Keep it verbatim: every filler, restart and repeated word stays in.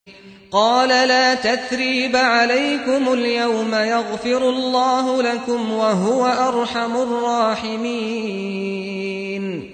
قال لا تثريب عليكم اليوم يغفر الله لكم وهو أرحم الراحمين.